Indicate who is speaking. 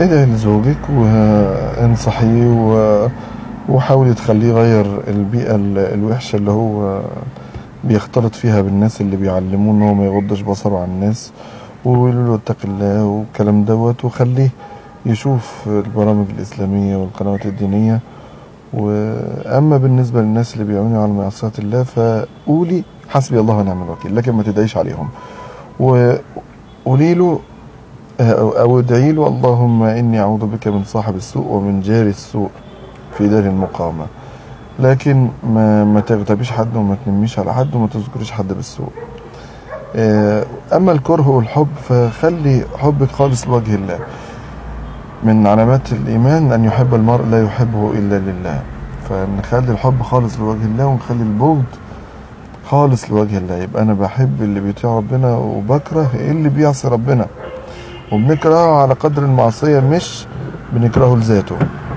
Speaker 1: ادعي لزوجك وانصحيه وحاولي تخليه يغير البيئة الوحشة اللي هو بيختلط فيها بالناس اللي بيعلموه ان هو ما يغضش بصره عن الناس، وقولوا له اتق الله والكلام دوت، وخليه يشوف البرامج الإسلامية والقنوات الدينية. وأما بالنسبة للناس اللي بيعملوا على معصية الله فقولي حسبي الله ونعم الوكيل، لكن ما تدعيش عليهم. وقولي له أو ادعي له اللهم إني أعوذ بك من صاحب السوء ومن جار السوء في دار المقامة، لكن ما تغتابيش حد وما تنميش على حد وما تذكريش حد بالسوء. أما الكره والحب فخلي حبك خالص لوجه الله. من علامات الإيمان أن يحب المرء لا يحبه إلا لله، فنخلي الحب خالص لوجه الله ونخلي البغض خالص لوجه الله. يبقى أنا بحب اللي بيطيع ربنا وبكره اللي بيعصي ربنا، وبنكرهه على قدر المعصية مش بنكرهه لذاته.